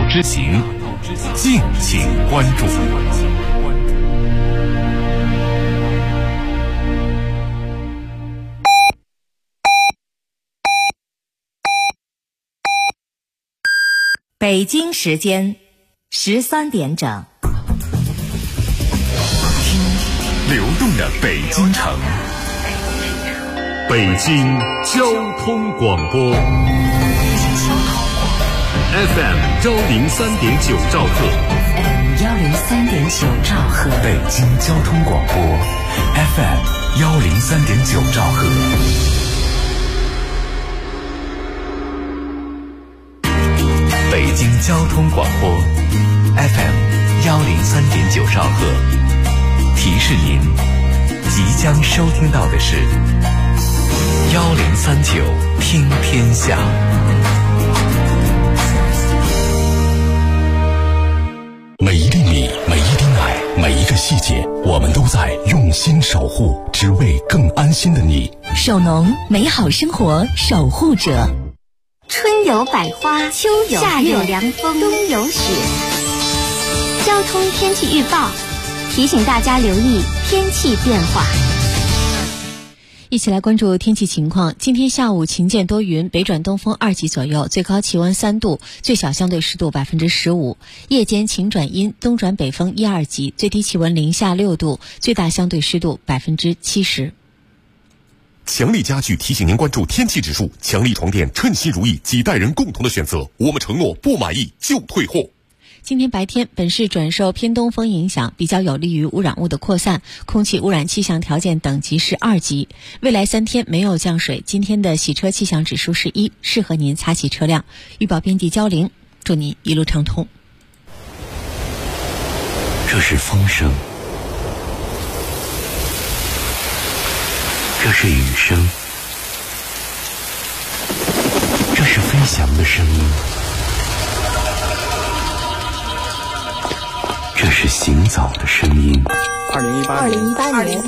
之行，敬请关注。 北京时间13点整， 听流动的北京城，北京交通广播 FM 103.9兆赫， 103.9兆赫， 北京交通广播 FM 103.9兆赫。北京交通广播 FM 103.9兆赫，提示您即将收听到的是1039听天下。每一粒米，每一滴奶，每一个细节，我们都在用心守护，只为更安心的你。 首农美好生活守护者。 春有百花，秋有夏有凉风，冬有雪。交通天气预报提醒大家留意天气变化。 一起来关注天气情况。今天下午晴间多云，北转东风2级左右，最高气温3度，最小相对湿度15%。夜间晴转阴，东转北风1、2级，最低气温零下6度，最大相对湿度70%。 强力家具提醒您关注天气指数，强力床垫称心如意，几代人共同的选择，我们承诺不满意就退货。 今天白天，本市转受偏东风影响，比较有利于污染物的扩散，空气污染气象条件等级是2级。未来3天没有降水，今天的洗车气象指数是1，适合您擦洗车辆。预报编辑焦玲，祝您一路畅通。 这是风声，这是雨声，这是飞翔的声音，这是行走的声音。 2018年，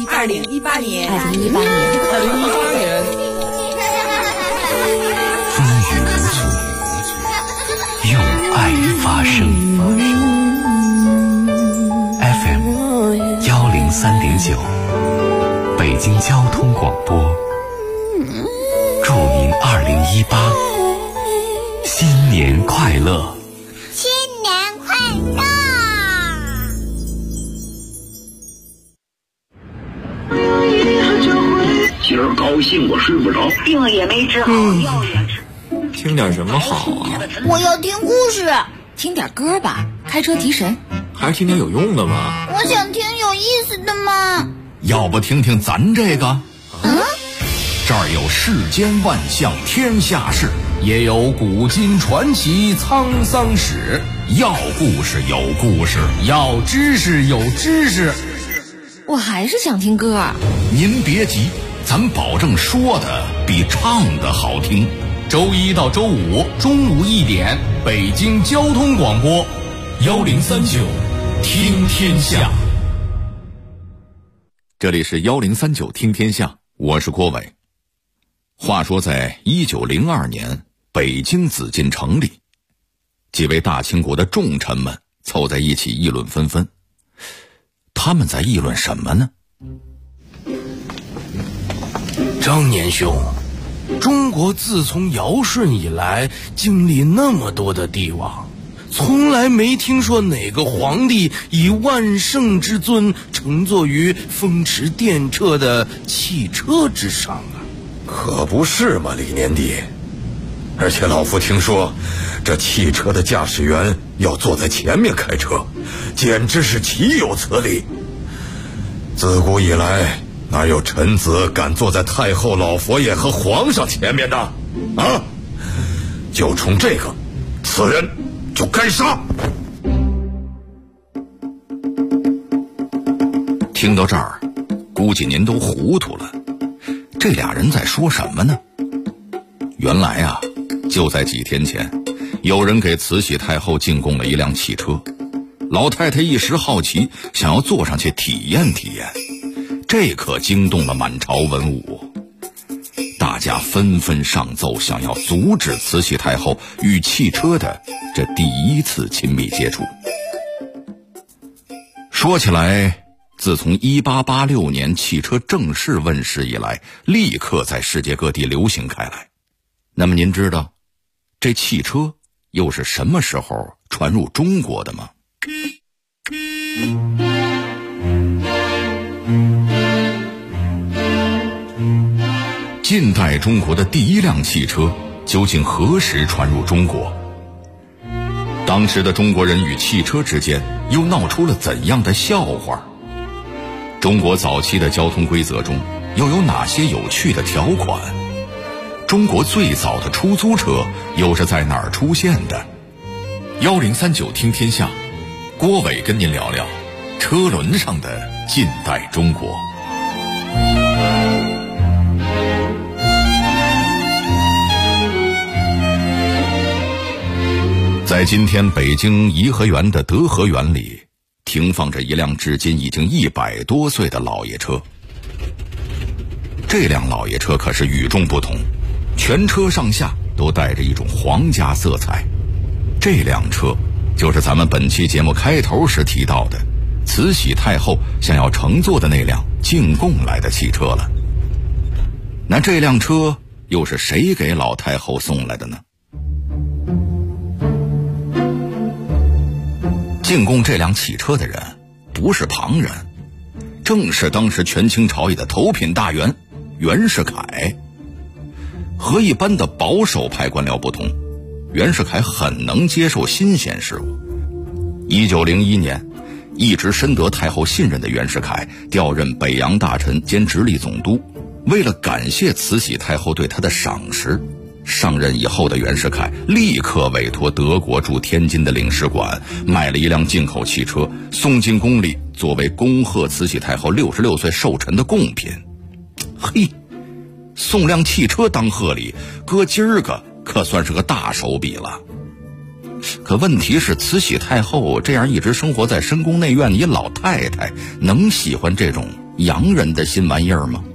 风雨无阻，用爱发声。FM 103.9，北京交通广播，祝您2018新年快乐！ 新年快乐！ 今儿高兴我睡不着， 病也没治好，药也吃。 听点什么好啊？ 我要听故事。听点歌吧，开车提神。 还是听点有用的吧。 我想听有意思的嘛。 要不听听咱这个？这儿有世间万象天下事，也有古今传奇沧桑史。要故事有故事，要知识有知识。 我还是想听歌。 您别急，咱保证说的比唱的好听。周1到周5中午1点，北京交通广播1039听天下。这里是1039听天下，我是郭伟。话说在1902年，北京紫禁城里，几位大清国的重臣们凑在一起议论纷纷。他们在议论什么呢？ 张年兄，中国自从尧舜以来，经历那么多的帝王，从来没听说哪个皇帝以万圣之尊乘坐于风驰电掣的汽车之上啊！ 可不是嘛，李年弟。而且老夫听说，这汽车的驾驶员要坐在前面开车，简直是岂有此理！自古以来，哪有臣子敢坐在太后老佛爷和皇上前面的？啊！就冲这个，此人就该杀！ 听到这儿，估计您都糊涂了。这俩人在说什么呢？原来啊，就在几天前，有人给慈禧太后进贡了一辆汽车，老太太一时好奇，想要坐上去体验体验，这可惊动了满朝文武。 大家纷纷上奏，想要阻止慈禧太后与汽车的这第一次亲密接触。说起来，自从1886年汽车正式问世以来，立刻在世界各地流行开来。那么您知道这汽车又是什么时候传入中国的吗？近代中国的第一辆汽车究竟何时传入中国？当时的中国人与汽车之间又闹出了怎样的笑话？中国早期的交通规则中又有哪些有趣的条款？中国最早的出租车又是在哪儿出现的？1039听天下，郭伟跟您聊聊车轮上的近代中国。在今天北京颐和园的德和园里，停放着一辆至今已经100多岁的老爷车。这辆老爷车可是与众不同，全车上下都带着一种皇家色彩。这辆车就是咱们本期节目开头时提到的慈禧太后想要乘坐的那辆进贡来的汽车了。那这辆车又是谁给老太后送来的呢？进贡这辆汽车的人不是旁人，正是当时权倾朝野的头品大员袁世凯。和一般的保守派官僚不同，袁世凯很能接受新鲜事物。1901年，一直深得太后信任的袁世凯调任北洋大臣兼直隶总督。为了感谢慈禧太后对他的赏识，上任以后的袁世凯立刻委托德国驻天津的领事馆买了一辆进口汽车，送进宫里作为恭贺慈禧太后66岁寿辰的贡品。嘿，送辆汽车当贺礼，搁今儿个可算是个大手笔了。可问题是，慈禧太后这样一直生活在深宫内院的一老太太，能喜欢这种洋人的新玩意儿吗？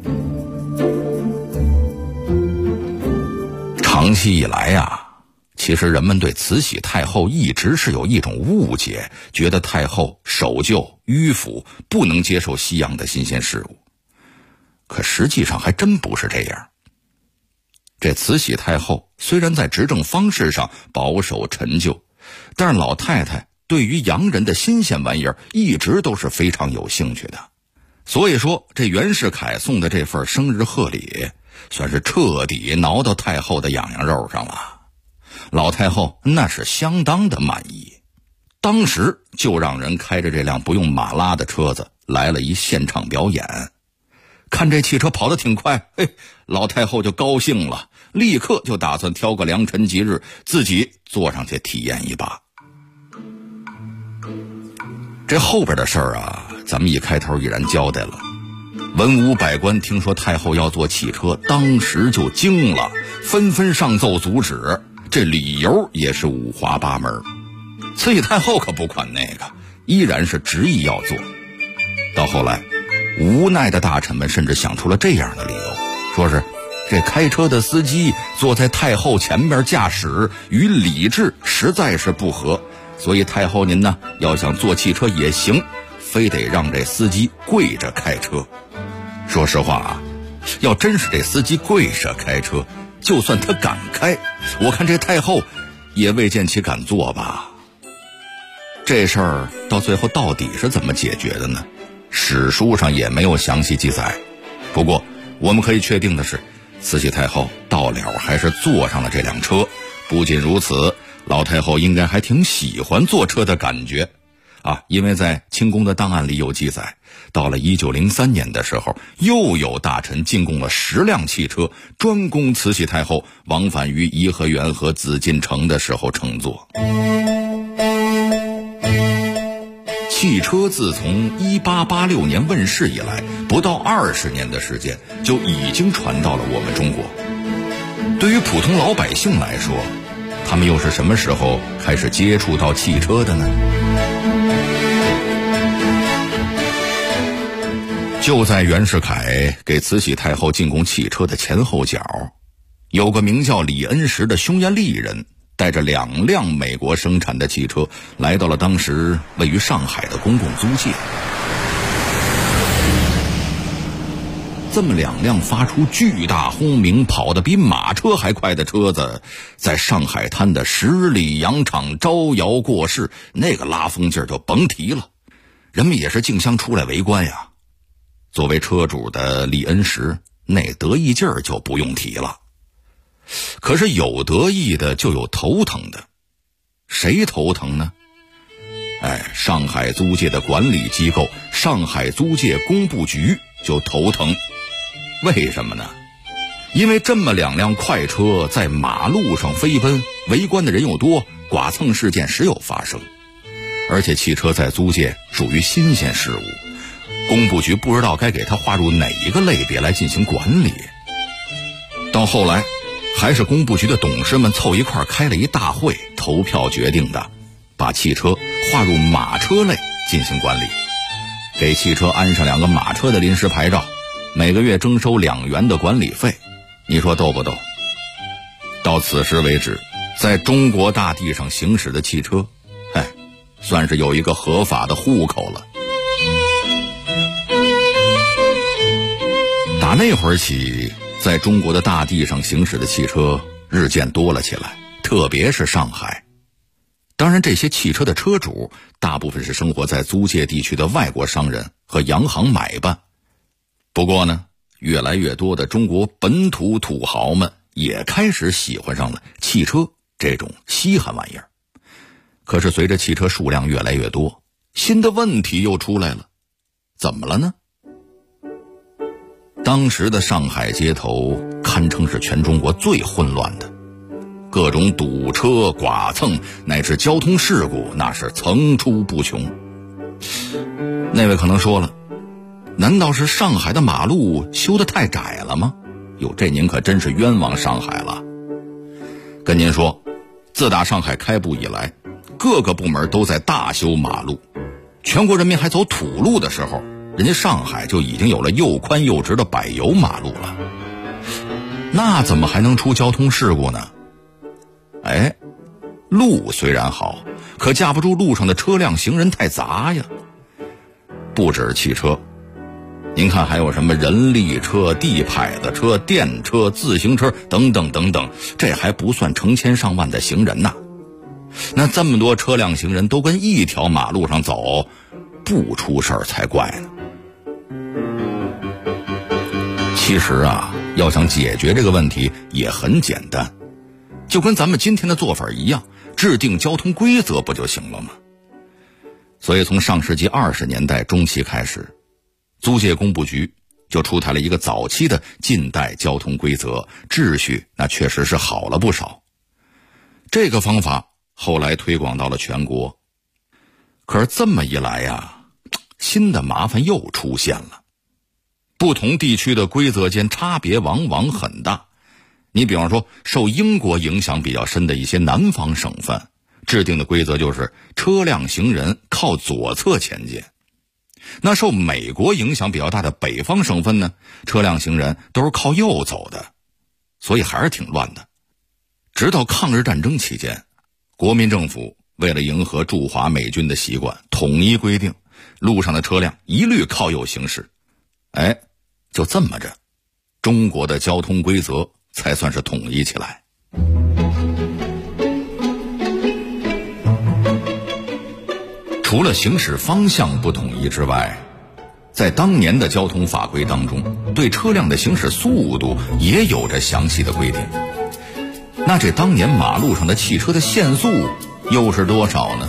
长期以来啊，其实人们对慈禧太后一直是有一种误解，觉得太后守旧迂腐，不能接受西洋的新鲜事物。可实际上还真不是这样。这慈禧太后虽然在执政方式上保守陈旧，但是老太太对于洋人的新鲜玩意儿一直都是非常有兴趣的。所以说，这袁世凯送的这份生日贺礼算是彻底挠到太后的痒痒肉上了。老太后那是相当的满意，当时就让人开着这辆不用马拉的车子来了一现场表演。看这汽车跑得挺快，老太后就高兴了，立刻就打算挑个良辰吉日自己坐上去体验一把。这后边的事儿啊，咱们一开头已然交代了。文武百官听说太后要坐汽车，当时就惊了，纷纷上奏阻止，这理由也是五花八门。慈禧太后可不管那个，依然是执意要坐。到后来，无奈的大臣们甚至想出了这样的理由，说是这开车的司机坐在太后前面驾驶，与礼制实在是不合，所以太后您呢要想坐汽车也行，非得让这司机跪着开车。说实话啊，要真是这司机跪着开车，就算他敢开，我看这太后也未见其敢坐吧。这事儿到最后到底是怎么解决的呢？史书上也没有详细记载。不过我们可以确定的是，慈禧太后到了还是坐上了这辆车。不仅如此，老太后应该还挺喜欢坐车的感觉啊，因为在清宫的档案里有记载，到了1903年的时候，又有大臣进贡了10辆汽车，专供慈禧太后往返于颐和园和紫禁城的时候乘坐。汽车自从1886年问世以来，不到20年的时间就已经传到了我们中国。对于普通老百姓来说，他们又是什么时候开始接触到汽车的呢？ 就在袁世凯给慈禧太后进贡汽车的前后脚，有个名叫李恩石的匈牙利人带着2辆美国生产的汽车来到了当时位于上海的公共租界。这么2辆发出巨大轰鸣、跑得比马车还快的车子，在上海滩的十里洋场招摇过市，那个拉风劲儿就甭提了，人们也是竞相出来围观呀。作为车主的李恩石，那得意劲儿就不用提了。可是有得意的就有头疼的，谁头疼呢？上海租界的管理机构上海租界工部局就头疼。为什么呢？因为这么2辆快车在马路上飞奔，围观的人又多，剐蹭事件时有发生。而且汽车在租界属于新鲜事物，工部局不知道该给它划入哪一个类别来进行管理。到后来还是工部局的董事们凑一块开了一大会，投票决定的，把汽车划入马车类进行管理，给汽车安上2个马车的临时牌照，每个月征收2元的管理费。你说逗不逗？到此时为止，在中国大地上行驶的汽车，算是有一个合法的户口了。打那会儿起，在中国的大地上行驶的汽车日渐多了起来，特别是上海。当然，这些汽车的车主大部分是生活在租界地区的外国商人和洋行买办。不过呢，越来越多的中国本土土豪们也开始喜欢上了汽车这种稀罕玩意儿。可是随着汽车数量越来越多，新的问题又出来了。怎么了呢？当时的上海街头堪称是全中国最混乱的，各种堵车、剐蹭乃至交通事故那是层出不穷。那位可能说了，难道是上海的马路修得太窄了吗？哟，这您可真是冤枉上海了。跟您说，自打上海开埠以来，各个部门都在大修马路，全国人民还走土路的时候，人家上海就已经有了又宽又直的柏油马路了。那怎么还能出交通事故呢？路虽然好，可架不住路上的车辆行人太杂呀。不止汽车，您看还有什么人力车、地排子车、电车、自行车等等等等，这还不算成千上万的行人呐。那这么多车辆行人都跟一条马路上走，不出事儿才怪呢。其实啊，要想解决这个问题也很简单，就跟咱们今天的做法一样，制定交通规则不就行了吗？所以从上世纪20年代中期开始，租界工部局就出台了一个早期的近代交通规则，秩序那确实是好了不少。这个方法后来推广到了全国。可是这么一来呀，新的麻烦又出现了。不同地区的规则间差别往往很大。你比方说，受英国影响比较深的一些南方省份，制定的规则就是车辆行人靠左侧前进。那受美国影响比较大的北方省份呢，车辆行人都是靠右走的，所以还是挺乱的。直到抗日战争期间，国民政府为了迎合驻华美军的习惯，统一规定路上的车辆一律靠右行驶。就这么着，中国的交通规则才算是统一起来。除了行驶方向不统一之外，在当年的交通法规当中，对车辆的行驶速度也有着详细的规定。那这当年马路上的汽车的限速又是多少呢？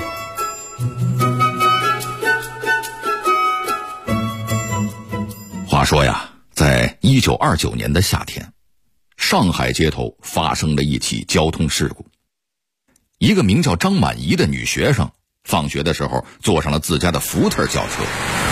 话说呀，在1929年的夏天，上海街头发生了一起交通事故。一个名叫张满怡的女学生放学的时候坐上了自家的福特轿车，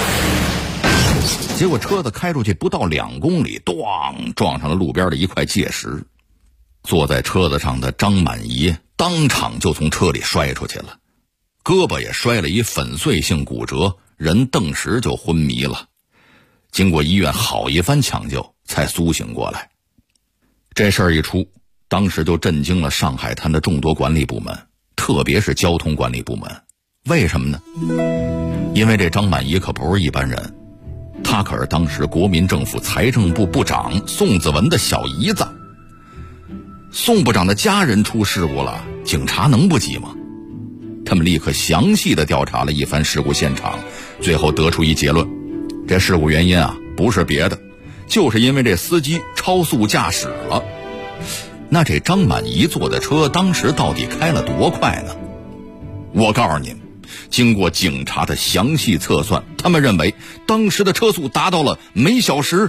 结果车子开出去不到2公里，撞上了路边的一块界石。坐在车子上的张满怡当场就从车里摔出去了，胳膊也摔了一粉碎性骨折，人顿时就昏迷了。 经过医院好一番抢救才苏醒过来。这事儿一出，当时就震惊了上海滩的众多管理部门，特别是交通管理部门。为什么呢？因为这张满仪可不是一般人，他可是当时国民政府财政部部长宋子文的小姨子。宋部长的家人出事故了，警察能不急吗？他们立刻详细的调查了一番事故现场，最后得出一结论，这事故原因啊，不是别的，就是因为这司机超速驾驶了。那这张满仪坐的车当时到底开了多快呢？我告诉您，经过警察的详细测算，他们认为当时的车速达到了每小时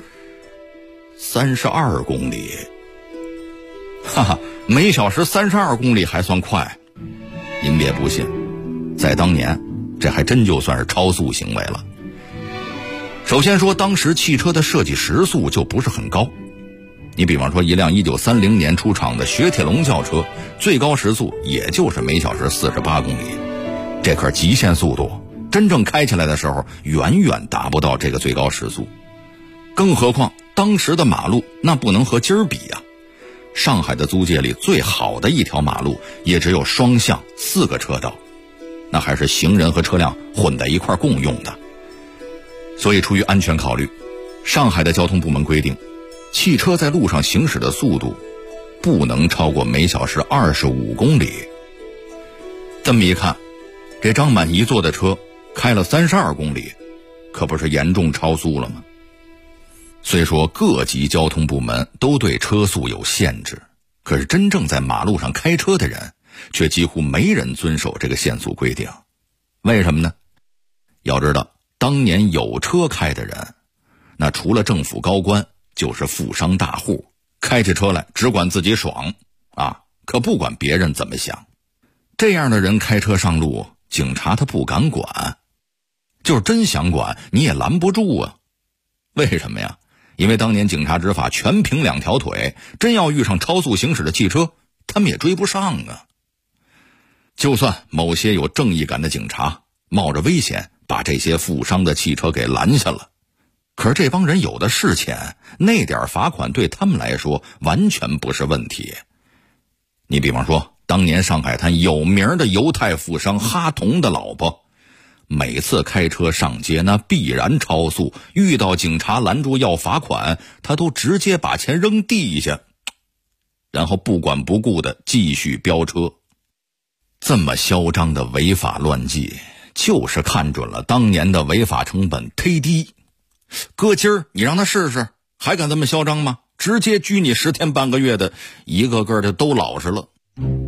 32公里。哈哈，每小时32公里还算快？您别不信，在当年这还真就算是超速行为了。首先说，当时汽车的设计时速就不是很高。你比方说一辆1930年出厂的雪铁龙轿车，最高时速也就是每小时48公里，这可是极限速度，真正开起来的时候远远达不到这个最高时速。更何况当时的马路那不能和今儿比啊，上海的租界里最好的一条马路也只有双向4个车道，那还是行人和车辆混在一块共用的。所以出于安全考虑，上海的交通部门规定，汽车在路上行驶的速度不能超过每小时25公里。这么一看，这张满仪坐的车开了32公里，可不是严重超速了吗？虽说各级交通部门都对车速有限制，可是真正在马路上开车的人却几乎没人遵守这个限速规定。为什么呢？要知道，当年有车开的人，那除了政府高官就是富商大户，开起车来只管自己爽啊，可不管别人怎么想。这样的人开车上路，警察他不敢管，就是真想管你也拦不住啊。为什么呀？因为当年警察执法全凭2条腿，真要遇上超速行驶的汽车，他们也追不上啊。就算某些有正义感的警察冒着危险把这些富商的汽车给拦下了，可是这帮人有的是钱，那点罚款对他们来说完全不是问题。你比方说当年上海滩有名的犹太富商哈同的老婆，每次开车上街那必然超速，遇到警察拦住要罚款，他都直接把钱扔地下，然后不管不顾的继续飙车。这么嚣张的违法乱纪，就是看准了当年的违法成本忒低。搁今儿你让他试试，还敢这么嚣张吗？直接拘你10天半个月的，一个个的都老实了。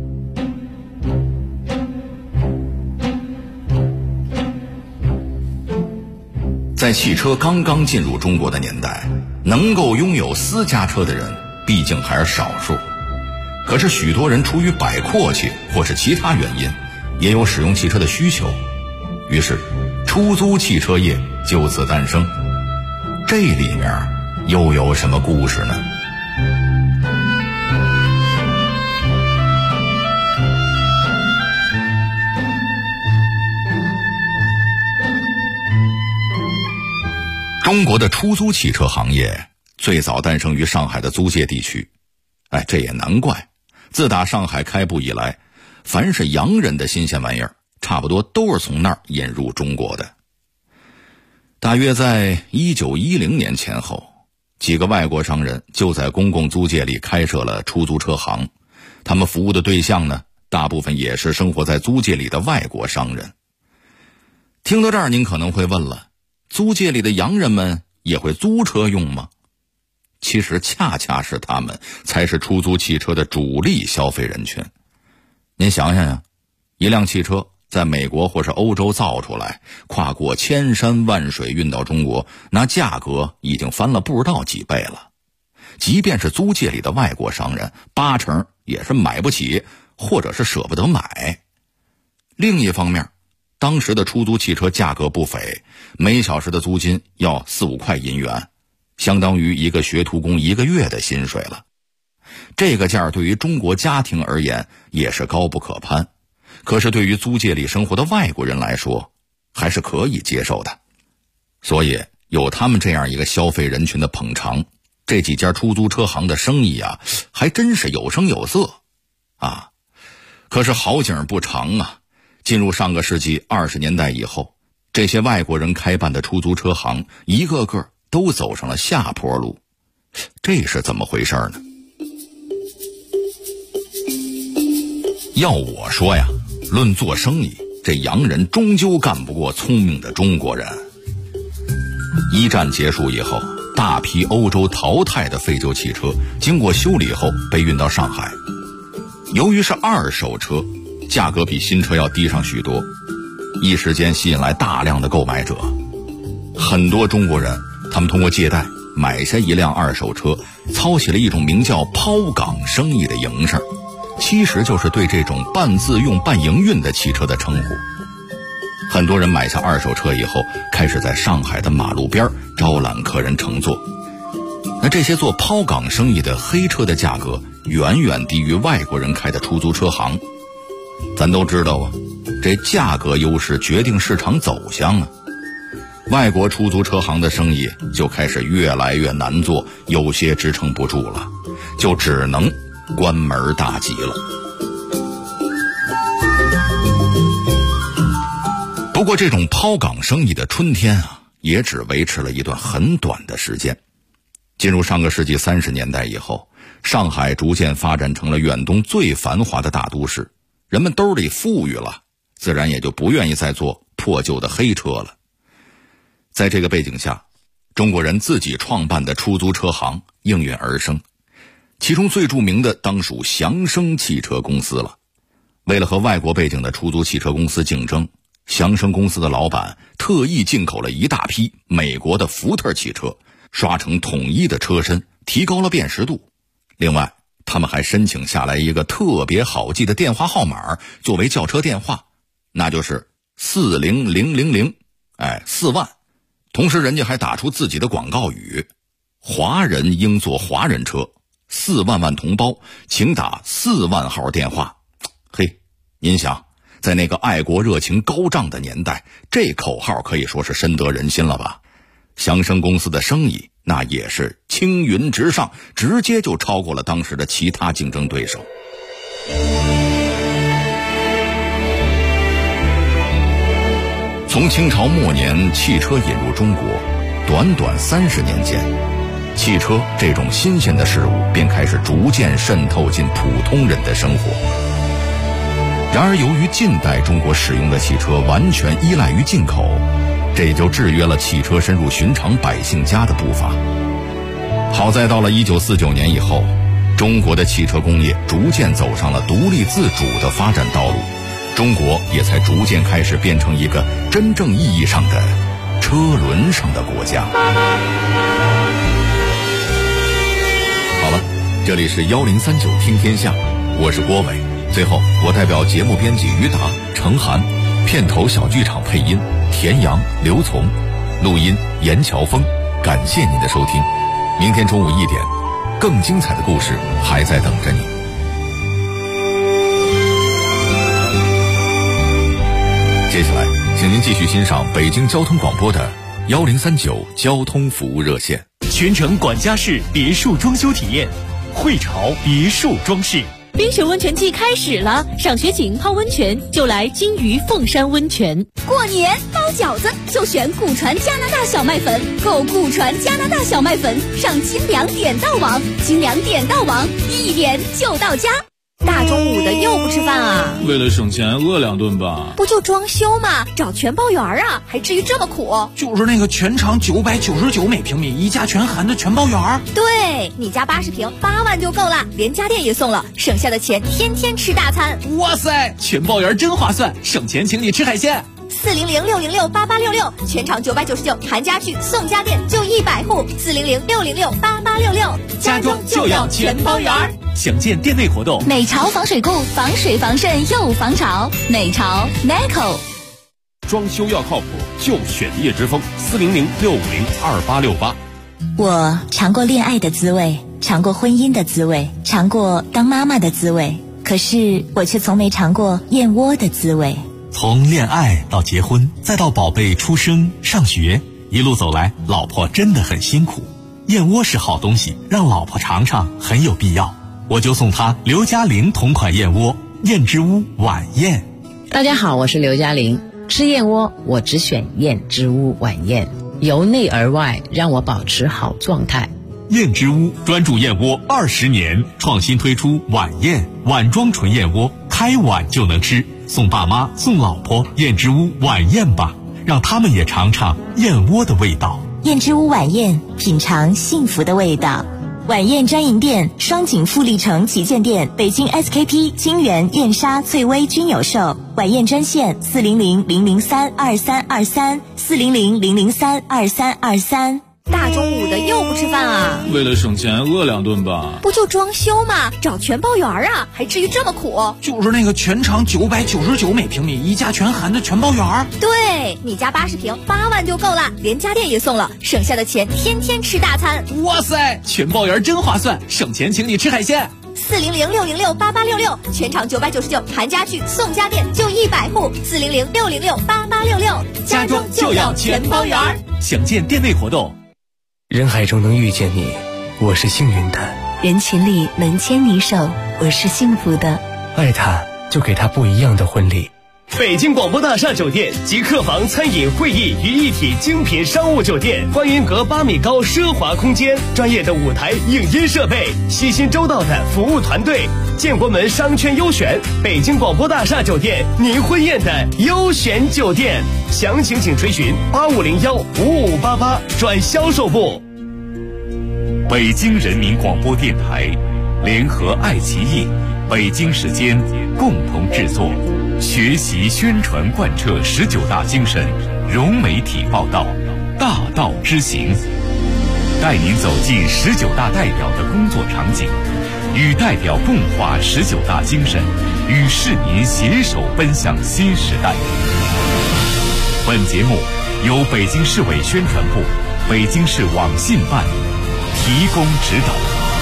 在汽车刚刚进入中国的年代，能够拥有私家车的人毕竟还是少数。可是许多人出于摆阔气或是其他原因，也有使用汽车的需求，于是出租汽车业就此诞生。这里面又有什么故事呢？中国的出租汽车行业最早诞生于上海的租界地区。这也难怪，自打上海开埠以来，凡是洋人的新鲜玩意儿，差不多都是从那儿引入中国的。大约在1910年前后，几个外国商人就在公共租界里开设了出租车行，他们服务的对象呢，大部分也是生活在租界里的外国商人。听到这儿，您可能会问了，租界里的洋人们也会租车用吗？其实恰恰是他们才是出租汽车的主力消费人群。您想想呀，一辆汽车在美国或是欧洲造出来，跨过千山万水运到中国，那价格已经翻了不知道几倍了。即便是租界里的外国商人，80%也是买不起，或者是舍不得买。另一方面，当时的出租汽车价格不菲，每小时的租金要4-5块银元，相当于一个学徒工1个月的薪水了。这个价对于中国家庭而言也是高不可攀，可是对于租界里生活的外国人来说，还是可以接受的。所以有他们这样一个消费人群的捧场，这几家出租车行的生意啊，还真是有声有色啊。可是好景不长啊，进入上个世纪20年代以后，这些外国人开办的出租车行一个个都走上了下坡路，这是怎么回事呢？要我说呀，论做生意，这洋人终究干不过聪明的中国人。一战结束以后，大批欧洲淘汰的废旧汽车经过修理后被运到上海。由于是二手车，价格比新车要低上许多，一时间吸引来大量的购买者。很多中国人他们通过借贷买下一辆二手车，操起了一种名叫抛港生意的营生，其实就是对这种半自用半营运的汽车的称呼。很多人买下二手车以后，开始在上海的马路边招揽客人乘坐。那这些做抛港生意的黑车的价格远远低于外国人开的出租车行。咱都知道啊，这价格优势决定市场走向啊。外国出租车行的生意就开始越来越难做，有些支撑不住了，就只能关门大吉了。不过这种抛港生意的春天啊，也只维持了一段很短的时间。进入上个世纪30年代以后，上海逐渐发展成了远东最繁华的大都市，人们兜里富裕了，自然也就不愿意再做破旧的黑车了。在这个背景下，中国人自己创办的出租车行应运而生，其中最著名的当属祥生汽车公司了。为了和外国背景的出租汽车公司竞争，祥生公司的老板特意进口了一大批美国的福特汽车，刷成统一的车身，提高了辨识度。另外，他们还申请下来一个特别好记的电话号码作为叫车电话，那就是40000，4万。同时人家还打出自己的广告语：华人应坐华人车，4万万同胞请打4万号电话。嘿，您想，在那个爱国热情高涨的年代，这口号可以说是深得人心了吧。祥生公司的生意那也是青云直上，直接就超过了当时的其他竞争对手。从清朝末年汽车引入中国，短短30年间，汽车这种新鲜的事物便开始逐渐渗透进普通人的生活。然而由于近代中国使用的汽车完全依赖于进口，这也就制约了汽车深入寻常百姓家的步伐。好在到了1949年以后，中国的汽车工业逐渐走上了独立自主的发展道路，中国也才逐渐开始变成一个真正意义上的车轮上的国家。好了，这里是1039听天下，我是郭伟。最后，我代表节目编辑于达、程涵，片头小剧场配音田阳、刘从，录音严乔峰，感谢您的收听。明天中午1点，更精彩的故事还在等着你。接下来，请您继续欣赏北京交通广播的1039交通服务热线。 全程管家式别墅装修体验，汇潮别墅装饰。 冰雪温泉季开始了，赏雪景泡温泉就来金鱼凤山温泉。 过年包饺子就选古传加拿大小麦粉，购古传加拿大小麦粉上清凉点到网，清凉点到网，1点就到家。 大中午的又不吃饭啊？ 为了省钱饿2顿吧。 不就装修吗？找全包园啊，还至于这么苦？ 就是那个全长999每平米，一家全含的全包园。 对，你家80平8万就够了，连家电也送了，省下的钱天天吃大餐。 哇塞，全包园真划算，省钱请你吃海鲜。 400-606-8866，全场999，含家具送家电，就100户。400-606-8866， 家装就要全包园。详见店内活动。 美潮防水固，防水防渗又防潮。美潮 Neco。 装修要靠谱，就选叶之峰，400-650-2868。 我尝过恋爱的滋味，尝过婚姻的滋味，尝过当妈妈的滋味，可是我却从没尝过燕窝的滋味。 从恋爱到结婚，再到宝贝出生上学， 一路走来，老婆真的很辛苦。燕窝是好东西，让老婆尝尝很有必要。我就送她刘嘉玲同款燕窝，燕之屋晚宴。 大家好，我是刘嘉玲。吃燕窝，我只选燕之屋晚宴，由内而外让我保持好状态。 燕之屋专注燕窝20年，创新推出晚宴碗装纯燕窝，开碗就能吃。送爸妈送老婆燕之屋晚宴吧，让他们也尝尝燕窝的味道。 燕之屋晚宴，品尝幸福的味道。晚宴专营店：双井富力城旗舰店、北京 SKP、金源、燕莎、翠微均有售。晚宴专线400-003-2323，400-003-2323。 大中午的又不吃饭啊？ 为了省钱饿2顿吧。 不就装修吗？找全包园啊，还至于这么苦？ 就是那个全长999每平米，一家全含的全包园。 对，你家80平8万就够了，连家电也送了，省下的钱天天吃大餐。 哇塞，全包园真划算，省钱请你吃海鲜。 400-606-8866，全场999，含家具送家电就100户。400-606-8866， 家装就要全包园。 详见店内活动。 人海中能遇见你，我是幸运的； 人群里能牵你手，我是幸福的。 爱他，就给他不一样的婚礼。 北京广播大厦酒店集客房、餐饮、会议于一体精品商务酒店，观音阁8米高奢华空间，专业的舞台影音设备，细心周到的服务团队，建国门商圈优选，北京广播大厦酒店，您婚宴的优选酒店。详情请垂询8501-5588转销售部。 北京人民广播电台联合爱奇艺、北京时间共同制作，学习宣传贯彻19大精神，融媒体报道，大道之行，带您走进19大代表的工作场景，与代表共话19大精神，与市民携手奔向新时代。本节目由北京市委宣传部、北京市网信办提供指导。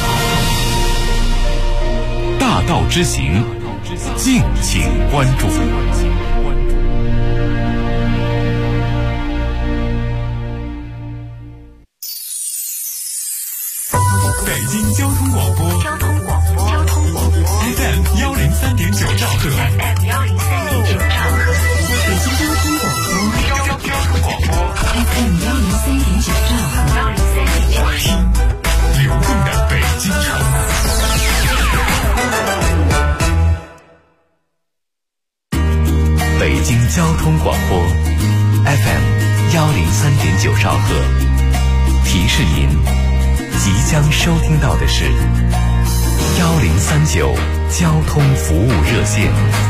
大道之行，敬请关注。 北京交通广播FM 103.9兆赫， 北京交通广播FM 103.9兆赫， 听流动的北京城。 北京交通广播 FM 103.9兆赫，提示您即将收听到的是1039交通服务热线。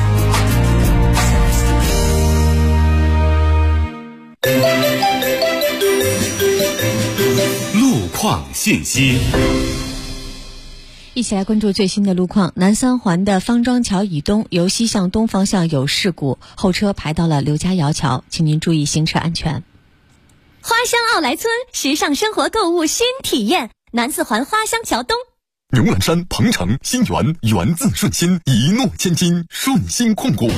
路况信息。 一起来关注最新的路况。南三环的方庄桥以东，由西向东方向有事故，后车排到了刘家窑桥，请您注意行车安全。 花乡奥莱村，时尚生活购物新体验，南四环花乡桥东。 牛栏山、鹏城、新源，源自顺心，一诺千金，顺心控股。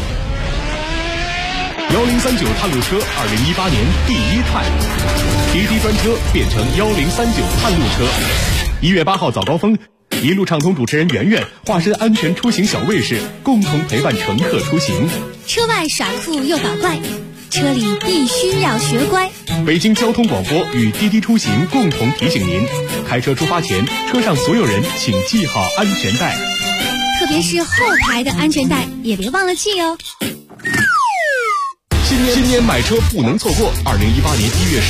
1039探路车2018年第1探，滴滴专车变成1039探路车。1月8号早高峰，一路畅通主持人圆圆化身安全出行小卫士，共同陪伴乘客出行。 车外耍酷又搞怪，车里必须要学乖。 北京交通广播与滴滴出行共同提醒您，开车出发前，车上所有人请系好安全带， 特别是后排的安全带也别忘了系哦。 新年买车不能错过，2018年1月10